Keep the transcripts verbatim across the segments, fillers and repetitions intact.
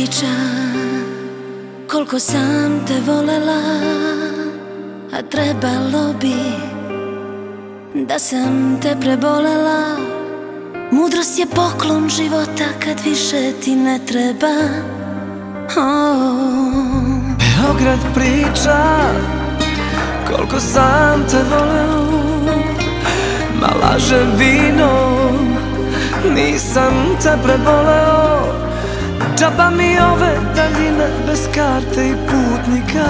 priča koliko sam te volela, a trebalo bi da sam te prebolela. Mudrost je poklon života kad više ti ne treba. oh. Beograd priča koliko sam te voleo, ma laže vino, nisam te preboleo. Džaba mi ove daljine bez karte i putnika.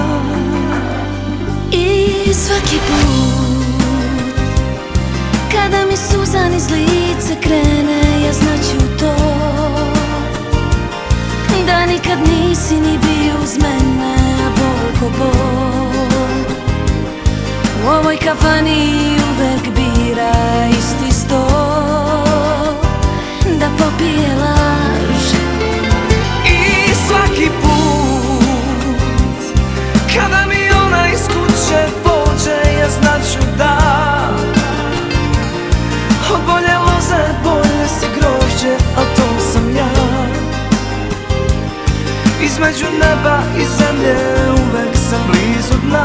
I svaki put kada mi suza niz lice krene, ja znaću to da nikad nisi ni bio uz mene, a bol ko bol. U ovoj kafani uvek bira isti sto da popije laž. I svaki put kada mi ona iz kuće pođe, ja znaću da od bolje loze bolje se grožđe, a to sam ja. Između neba i zemlje uvek sam blizu dna.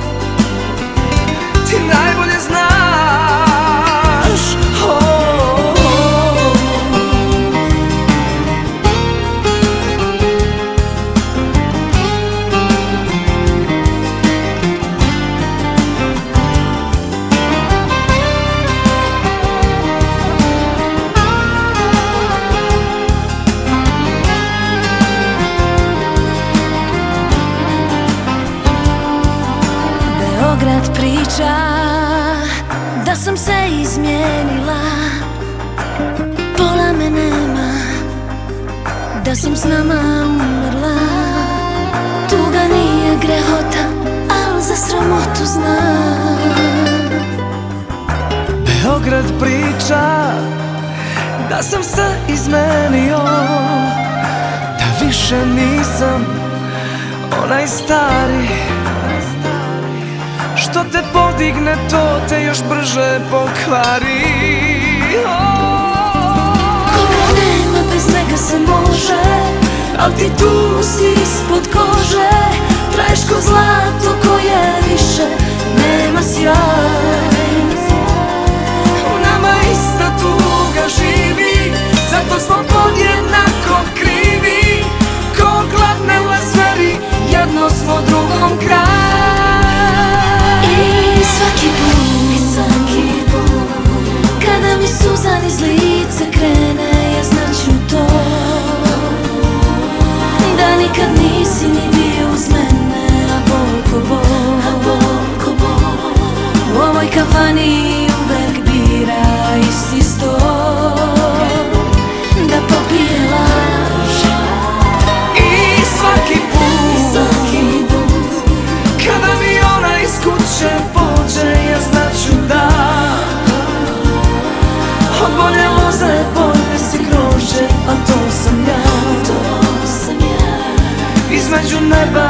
Ti najbolje znaš. oh, oh, oh. Beograd priča da sam se izmijenila, pola me nema, da sam s nama umrla. Tuga nije grehota, al za sramotu znam. Beograd priča da sam se izmenio, da više nisam onaj stari. Što te podigne, to te još brže pokvari. Koga nema, bez njega se može, al ti tu si ispod kože. Traješ ko zlato koje više nema sjaj. U nama ista tuga živi, zato smo podjednako krivi. Ko gladne lezveri, jedno smo drugom kraj. I svaki put kada mi suza niz lice krene, ja znaću to da nikad nisi ni bio uz mene, a bol ko bol. U ovoj kafani uvek bira isti sto da popije laž. I svaki put kada mi ona iz kuće pođe, ja znaću da od bolje loze bolje se grožđe, a to sam ja. Između neba